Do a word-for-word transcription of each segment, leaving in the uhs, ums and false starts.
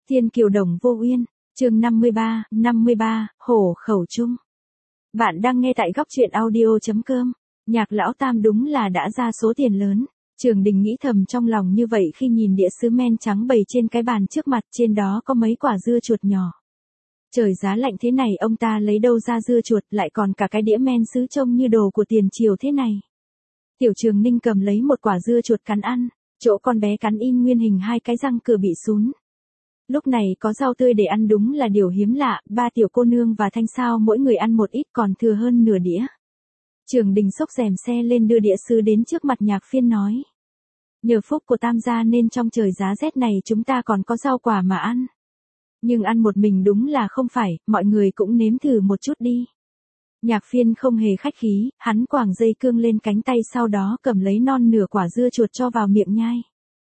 Thiên kiều đồng vô uyên, chương năm mươi ba, năm mươi ba, hổ khẩu chung. Bạn đang nghe tại góc truyện audio chấm com. Nhạc lão tam đúng là đã ra số tiền lớn. Trường Đình nghĩ thầm trong lòng như vậy khi nhìn đĩa sứ men trắng bày trên cái bàn trước mặt, trên đó có mấy quả dưa chuột nhỏ. Trời giá lạnh thế này ông ta lấy đâu ra dưa chuột, lại còn cả cái đĩa men sứ trông như đồ của tiền triều thế này. Tiểu Trường Ninh cầm lấy một quả dưa chuột cắn ăn, chỗ con bé cắn in nguyên hình hai cái răng cửa bị sún. Lúc này có rau tươi để ăn đúng là điều hiếm lạ, ba tiểu cô nương và Thanh Sao mỗi người ăn một ít còn thừa hơn nửa đĩa. Trường Đình xốc rèm xe lên đưa đĩa sứ đến trước mặt Nhạc Phiên nói. Nhờ phúc của Tam gia nên trong trời giá rét này chúng ta còn có rau quả mà ăn. Nhưng ăn một mình đúng là không phải, mọi người cũng nếm thử một chút đi. Nhạc Phiên không hề khách khí, hắn quàng dây cương lên cánh tay sau đó cầm lấy non nửa quả dưa chuột cho vào miệng nhai.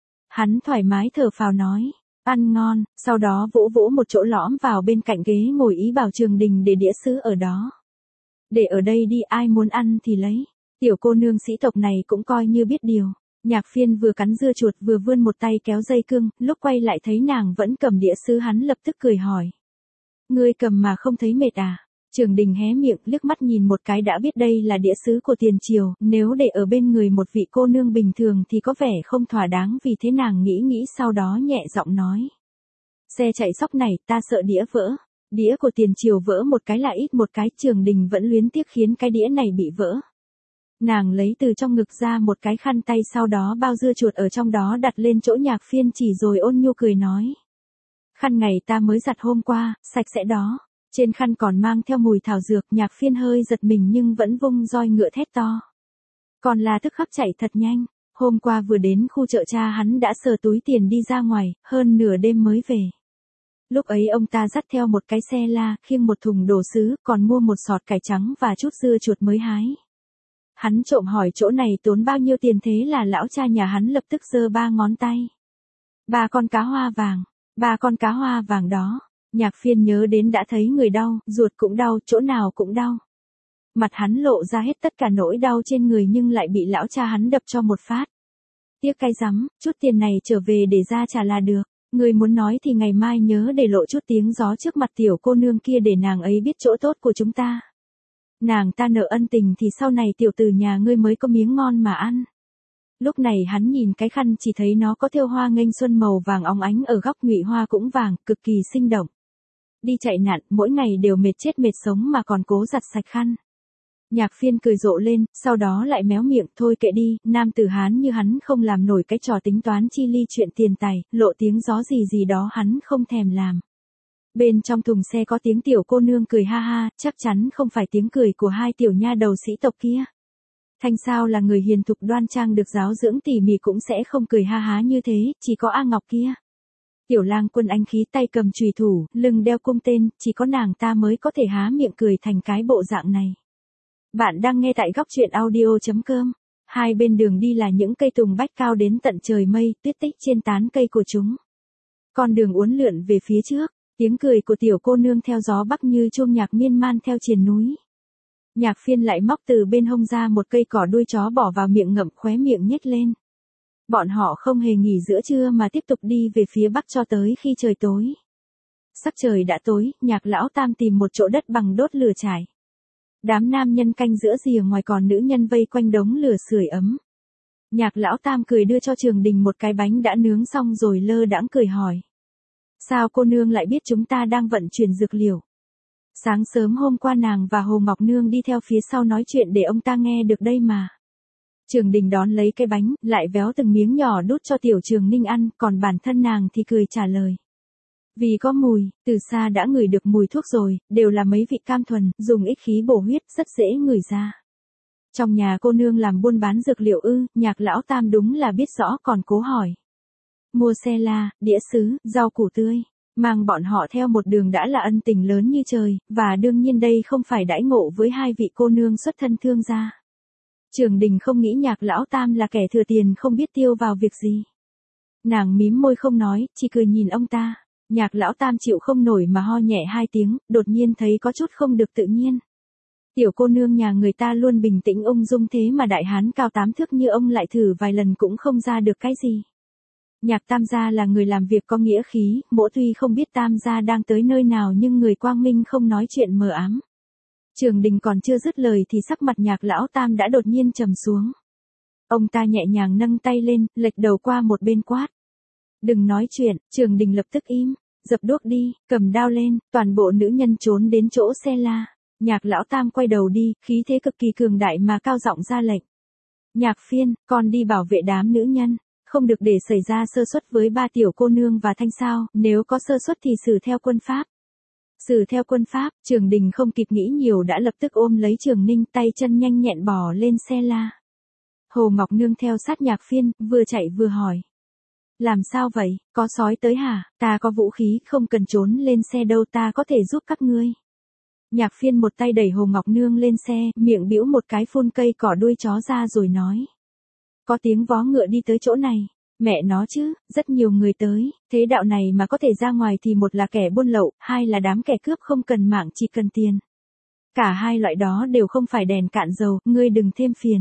Hắn thoải mái thở phào nói. Ăn ngon, sau đó vỗ vỗ một chỗ lõm vào bên cạnh ghế ngồi ý bảo Trường Đình để đĩa sứ ở đó. Để ở đây đi, ai muốn ăn thì lấy. Tiểu cô nương sĩ tộc này cũng coi như biết điều. Nhạc Phiên vừa cắn dưa chuột vừa vươn một tay kéo dây cương, lúc quay lại thấy nàng vẫn cầm đĩa sứ hắn lập tức cười hỏi. Ngươi cầm mà không thấy mệt à? Trường Đình hé miệng liếc mắt nhìn một cái đã biết đây là đĩa sứ của tiền triều, nếu để ở bên người một vị cô nương bình thường thì có vẻ không thỏa đáng, vì thế nàng nghĩ nghĩ sau đó nhẹ giọng nói. Xe chạy sóc này ta sợ đĩa vỡ, đĩa của tiền triều vỡ một cái là ít một cái. Trường Đình vẫn luyến tiếc khiến cái đĩa này bị vỡ. Nàng lấy từ trong ngực ra một cái khăn tay sau đó bao dưa chuột ở trong đó đặt lên chỗ Nhạc Phiên chỉ rồi ôn nhu cười nói. Khăn ngày ta mới giặt hôm qua, sạch sẽ đó. Trên khăn còn mang theo mùi thảo dược. Nhạc Phiên hơi giật mình nhưng vẫn vung roi ngựa thét to. Còn là tức khắc chạy thật nhanh. Hôm qua vừa đến khu chợ cha hắn đã sờ túi tiền đi ra ngoài, hơn nửa đêm mới về. Lúc ấy ông ta dắt theo một cái xe la, khiêng một thùng đồ sứ, còn mua một sọt cải trắng và chút dưa chuột mới hái. Hắn trộm hỏi chỗ này tốn bao nhiêu tiền, thế là lão cha nhà hắn lập tức giơ ba ngón tay. Ba con cá hoa vàng, ba con cá hoa vàng đó. Nhạc Phiên nhớ đến đã thấy người đau, ruột cũng đau, chỗ nào cũng đau. Mặt hắn lộ ra hết tất cả nỗi đau trên người nhưng lại bị lão cha hắn đập cho một phát. Tiếc cái rắm, chút tiền này trở về để ra trả là được. Người muốn nói thì ngày mai nhớ để lộ chút tiếng gió trước mặt tiểu cô nương kia để nàng ấy biết chỗ tốt của chúng ta. Nàng ta nợ ân tình thì sau này tiểu tử nhà ngươi mới có miếng ngon mà ăn. Lúc này hắn nhìn cái khăn chỉ thấy nó có thêu hoa nghênh xuân màu vàng óng ánh ở góc, ngụy hoa cũng vàng, cực kỳ sinh động. Đi chạy nạn, mỗi ngày đều mệt chết mệt sống mà còn cố giặt sạch khăn. Nhạc Phiên cười rộ lên, sau đó lại méo miệng, thôi kệ đi, nam tử Hán như hắn không làm nổi cái trò tính toán chi ly chuyện tiền tài, lộ tiếng gió gì gì đó hắn không thèm làm. Bên trong thùng xe có tiếng tiểu cô nương cười ha ha, chắc chắn không phải tiếng cười của hai tiểu nha đầu sĩ tộc kia. Thanh Sao là người hiền thục đoan trang được giáo dưỡng tỉ mỉ cũng sẽ không cười ha há như thế, chỉ có A Ngọc kia. Tiểu Lang Quân anh khí tay cầm chùy thủ, lưng đeo cung tên, chỉ có nàng ta mới có thể há miệng cười thành cái bộ dạng này. Bạn đang nghe tại góc truyện audio chấm com. Hai bên đường đi là những cây tùng bách cao đến tận trời mây, tuyết tích trên tán cây của chúng. Con đường uốn lượn về phía trước, tiếng cười của tiểu cô nương theo gió bắc như chuông nhạc miên man theo triền núi. Nhạc Phiên lại móc từ bên hông ra một cây cỏ đuôi chó bỏ vào miệng ngậm, khóe miệng nhếch lên. Bọn họ không hề nghỉ giữa trưa mà tiếp tục đi về phía bắc cho tới khi trời tối. Sắc trời đã tối, Nhạc lão tam tìm một chỗ đất bằng đốt lửa trải. Đám nam nhân canh giữa rìa ngoài, còn nữ nhân vây quanh đống lửa sưởi ấm. Nhạc lão tam cười đưa cho Trường Đình một cái bánh đã nướng xong rồi lơ đãng cười hỏi. Sao cô nương lại biết chúng ta đang vận chuyển dược liệu? Sáng sớm hôm qua nàng và Hồ Ngọc Nương đi theo phía sau nói chuyện để ông ta nghe được đây mà. Trường Đình đón lấy cái bánh, lại véo từng miếng nhỏ đút cho tiểu Trường Ninh ăn, còn bản thân nàng thì cười trả lời. Vì có mùi, từ xa đã ngửi được mùi thuốc rồi, đều là mấy vị cam thuần, dùng ích khí bổ huyết, rất dễ ngửi ra. Trong nhà cô nương làm buôn bán dược liệu ư? Nhạc lão tam đúng là biết rõ còn cố hỏi. Mua xe la, đĩa sứ, rau củ tươi, mang bọn họ theo một đường đã là ân tình lớn như trời, và đương nhiên đây không phải đãi ngộ với hai vị cô nương xuất thân thương gia. Trường Đình không nghĩ Nhạc lão tam là kẻ thừa tiền không biết tiêu vào việc gì. Nàng mím môi không nói, chỉ cười nhìn ông ta. Nhạc lão tam chịu không nổi mà ho nhẹ hai tiếng, đột nhiên thấy có chút không được tự nhiên. Tiểu cô nương nhà người ta luôn bình tĩnh ung dung thế mà đại hán cao tám thước như ông lại thử vài lần cũng không ra được cái gì. Nhạc Tam gia là người làm việc có nghĩa khí, mỗ tuy không biết Tam gia đang tới nơi nào nhưng người quang minh không nói chuyện mờ ám. Trường Đình còn chưa dứt lời thì sắc mặt Nhạc lão Tam đã đột nhiên trầm xuống. Ông ta nhẹ nhàng nâng tay lên, lệch đầu qua một bên quát. Đừng nói chuyện. Trường Đình lập tức im, dập đuốc đi, cầm đao lên, toàn bộ nữ nhân trốn đến chỗ xe la. Nhạc lão Tam quay đầu đi, khí thế cực kỳ cường đại mà cao giọng ra lệnh. Nhạc Phiên, con đi bảo vệ đám nữ nhân, không được để xảy ra sơ suất với ba tiểu cô nương và Thanh Sao, nếu có sơ suất thì xử theo quân pháp. Xử theo quân pháp. Trường Đình không kịp nghĩ nhiều đã lập tức ôm lấy Trường Ninh, tay chân nhanh nhẹn bò lên xe la. Hồ Ngọc Nương theo sát Nhạc Phiên, vừa chạy vừa hỏi. Làm sao vậy, có sói tới hả? Ta có vũ khí, không cần trốn lên xe đâu, ta có thể giúp các ngươi. Nhạc Phiên một tay đẩy Hồ Ngọc Nương lên xe, miệng bĩu một cái phun cây cỏ đuôi chó ra rồi nói. Có tiếng vó ngựa đi tới chỗ này. Mẹ nó chứ, rất nhiều người tới, thế đạo này mà có thể ra ngoài thì một là kẻ buôn lậu, hai là đám kẻ cướp không cần mạng chỉ cần tiền. Cả hai loại đó đều không phải đèn cạn dầu, ngươi đừng thêm phiền.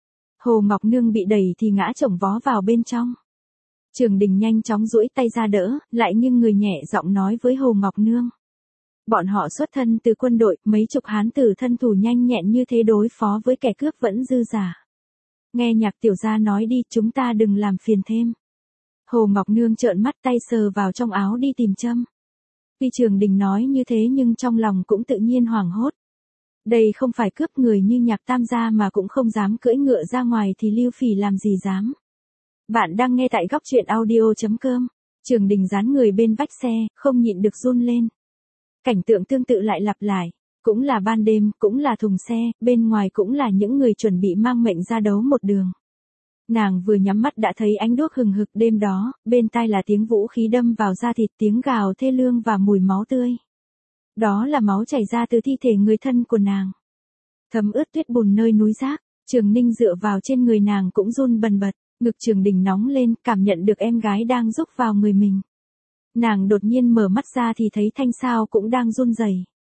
Hồ Ngọc Nương bị đẩy thì ngã chồng vó vào bên trong. Trường Đình nhanh chóng duỗi tay ra đỡ, lại nhưng người nhẹ giọng nói với Hồ Ngọc Nương. Bọn họ xuất thân từ quân đội, mấy chục hán tử thân thủ nhanh nhẹn như thế đối phó với kẻ cướp vẫn dư giả. Nghe Nhạc tiểu gia nói đi, chúng ta đừng làm phiền thêm. Hồ Ngọc Nương trợn mắt, tay sờ vào trong áo đi tìm châm. Tuy Trường Đình nói như thế nhưng trong lòng cũng tự nhiên hoảng hốt. Đây không phải cướp, người như Nhạc Tam gia mà cũng không dám cưỡi ngựa ra ngoài thì Lưu Phỉ làm gì dám. Bạn đang nghe tại góc truyện audio chấm com. Trường Đình dán người bên vách xe, không nhịn được run lên. Cảnh tượng tương tự lại lặp lại. Cũng là ban đêm, cũng là thùng xe, bên ngoài cũng là những người chuẩn bị mang mệnh ra đấu một đường. Nàng vừa nhắm mắt đã thấy ánh đuốc hừng hực đêm đó, bên tai là tiếng vũ khí đâm vào da thịt, tiếng gào thê lương và mùi máu tươi. Đó là máu chảy ra từ thi thể người thân của nàng. Thấm ướt tuyết bùn nơi núi rác, Trường Ninh dựa vào trên người nàng cũng run bần bật, ngực Trường Đình nóng lên, cảm nhận được em gái đang rúc vào người mình. Nàng đột nhiên mở mắt ra thì thấy Thanh Sao cũng đang run rẩy.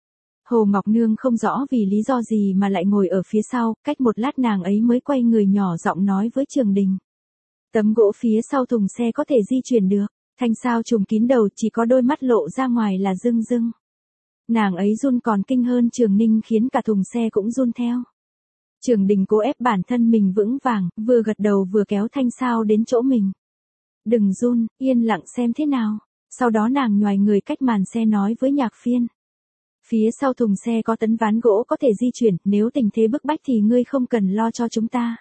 Hồ Ngọc Nương không rõ vì lý do gì mà lại ngồi ở phía sau, cách một lát nàng ấy mới quay người nhỏ giọng nói với Trường Đình. Tấm gỗ phía sau thùng xe có thể di chuyển được. Thanh Sao trùm kín đầu, chỉ có đôi mắt lộ ra ngoài là rưng rưng. Nàng ấy run còn kinh hơn Trường Ninh, khiến cả thùng xe cũng run theo. Trường Đình cố ép bản thân mình vững vàng, vừa gật đầu vừa kéo Thanh Sao đến chỗ mình. Đừng run, yên lặng xem thế nào. Sau đó nàng nhoài người cách màn xe nói với Nhạc Phiên. Phía sau thùng xe có tấn ván gỗ có thể di chuyển, nếu tình thế bức bách thì ngươi không cần lo cho chúng ta.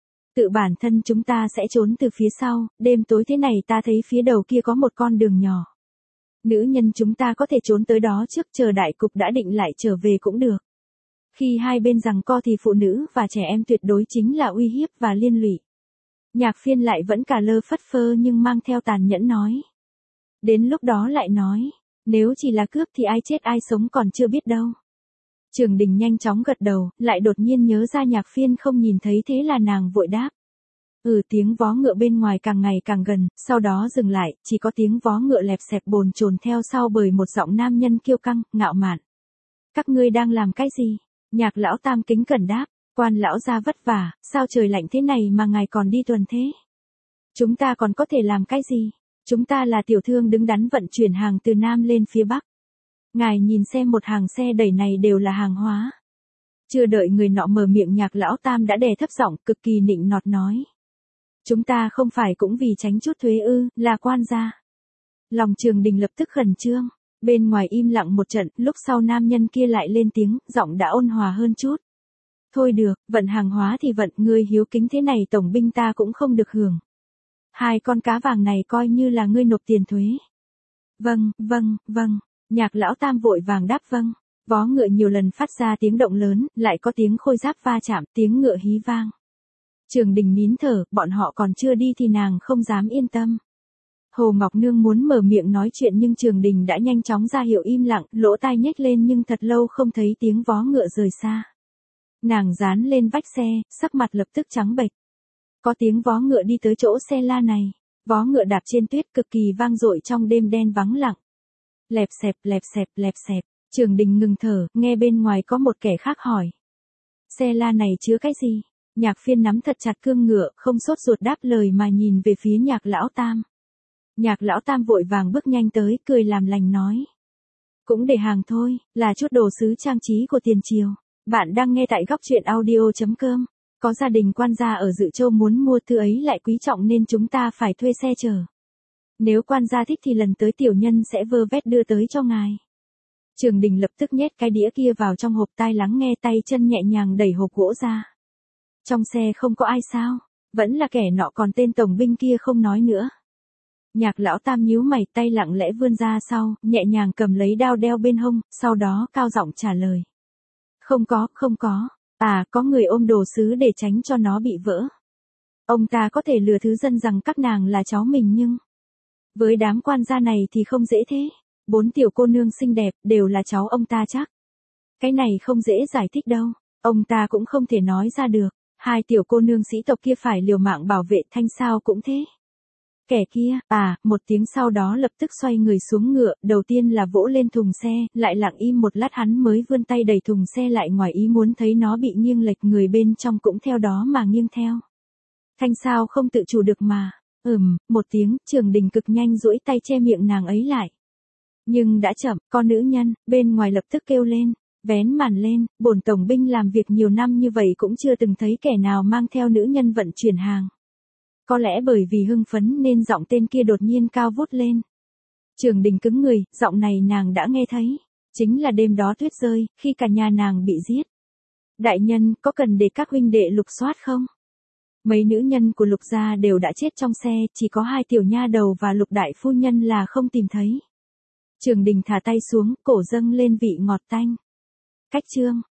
Tự bản thân chúng ta sẽ trốn từ phía sau, đêm tối thế này ta thấy phía đầu kia có một con đường nhỏ. Nữ nhân chúng ta có thể trốn tới đó trước, chờ đại cục đã định lại trở về cũng được. Khi hai bên giằng co thì phụ nữ và trẻ em tuyệt đối chính là uy hiếp và liên lụy. Nhạc Phiên lại vẫn cả lơ phất phơ nhưng mang theo tàn nhẫn nói. Đến lúc đó lại nói. Nếu chỉ là cướp thì ai chết ai sống còn chưa biết đâu. Trường Đình nhanh chóng gật đầu, lại đột nhiên nhớ ra Nhạc Phiên không nhìn thấy, thế là nàng vội đáp. Ừ, tiếng vó ngựa bên ngoài càng ngày càng gần, sau đó dừng lại, chỉ có tiếng vó ngựa lẹp xẹp bồn chồn theo sau bởi một giọng nam nhân kiêu căng, ngạo mạn. Các ngươi đang làm cái gì? Nhạc lão Tam kính cẩn đáp, quan lão gia vất vả, sao trời lạnh thế này mà ngài còn đi tuần thế? Chúng ta còn có thể làm cái gì? Chúng ta là tiểu thương đứng đắn vận chuyển hàng từ Nam lên phía Bắc. Ngài nhìn xem một hàng xe đẩy này đều là hàng hóa. Chưa đợi người nọ mở miệng Nhạc lão Tam đã đè thấp giọng cực kỳ nịnh nọt nói. Chúng ta không phải cũng vì tránh chút thuế ư, là quan gia. Lòng Trường Đình lập tức khẩn trương. Bên ngoài im lặng một trận, lúc sau nam nhân kia lại lên tiếng, giọng đã ôn hòa hơn chút. Thôi được, vận hàng hóa thì vận, ngươi hiếu kính thế này tổng binh ta cũng không được hưởng. Hai con cá vàng này coi như là ngươi nộp tiền thuế. Vâng, vâng, vâng. Nhạc lão Tam vội vàng đáp vâng. Vó ngựa nhiều lần phát ra tiếng động lớn, lại có tiếng khôi giáp va chạm, tiếng ngựa hí vang. Trường Đình nín thở, bọn họ còn chưa đi thì nàng không dám yên tâm. Hồ Ngọc Nương muốn mở miệng nói chuyện nhưng Trường Đình đã nhanh chóng ra hiệu im lặng, lỗ tai nhếch lên nhưng thật lâu không thấy tiếng vó ngựa rời xa. Nàng dán lên vách xe, sắc mặt lập tức trắng bệch. Có tiếng vó ngựa đi tới chỗ xe la này. Vó ngựa đạp trên tuyết cực kỳ vang dội trong đêm đen vắng lặng. Lẹp xẹp, lẹp xẹp, lẹp xẹp. Trường Đình ngừng thở, nghe bên ngoài có một kẻ khác hỏi. Xe la này chứa cái gì? Nhạc Phiên nắm thật chặt cương ngựa, không sốt ruột đáp lời mà nhìn về phía Nhạc lão Tam. Nhạc lão tam vội vàng bước nhanh tới, cười làm lành nói. Cũng để hàng thôi, là chút đồ sứ trang trí của tiền triều. Bạn đang nghe tại góc truyện audio.com. Có gia đình quan gia ở Dự Châu muốn mua thứ ấy lại quý trọng nên chúng ta phải thuê xe chở. Nếu quan gia thích thì lần tới tiểu nhân sẽ vơ vét đưa tới cho ngài. Trường Đình lập tức nhét cái đĩa kia vào trong hộp, tai lắng nghe, tay chân nhẹ nhàng đẩy hộp gỗ ra. Trong xe không có ai sao? Vẫn là kẻ nọ, còn tên tổng binh kia không nói nữa. Nhạc lão tam nhíu mày, tay lặng lẽ vươn ra sau, nhẹ nhàng cầm lấy đao đeo bên hông, sau đó cao giọng trả lời. Không có, không có. À, có người ôm đồ sứ để tránh cho nó bị vỡ. Ông ta có thể lừa thứ dân rằng các nàng là cháu mình nhưng... với đám quan gia này thì không dễ thế. Bốn tiểu cô nương xinh đẹp, đều là cháu ông ta chắc. Cái này không dễ giải thích đâu. Ông ta cũng không thể nói ra được. Hai tiểu cô nương sĩ tộc kia phải liều mạng bảo vệ, Thanh sao cũng thế. Kẻ kia, à, một tiếng sau đó lập tức xoay người xuống ngựa, đầu tiên là vỗ lên thùng xe, lại lặng im một lát hắn mới vươn tay đẩy thùng xe lại, ngoài ý muốn thấy nó bị nghiêng lệch, người bên trong cũng theo đó mà nghiêng theo. Thanh sao không tự chủ được mà, ừm, một tiếng, Trường Đình cực nhanh duỗi tay che miệng nàng ấy lại. Nhưng đã chậm, con nữ nhân, bên ngoài lập tức kêu lên, vén màn lên, bổn tổng binh làm việc nhiều năm như vậy cũng chưa từng thấy kẻ nào mang theo nữ nhân vận chuyển hàng. Có lẽ bởi vì hưng phấn nên giọng tên kia đột nhiên cao vút lên. Trường Đình cứng người, giọng này nàng đã nghe thấy. Chính là đêm đó tuyết rơi, khi cả nhà nàng bị giết. Đại nhân, có cần để các huynh đệ lục soát không? Mấy nữ nhân của Lục gia đều đã chết trong xe, chỉ có hai tiểu nha đầu và Lục đại phu nhân là không tìm thấy. Trường Đình thả tay xuống, cổ dâng lên vị ngọt tanh. Cách chương.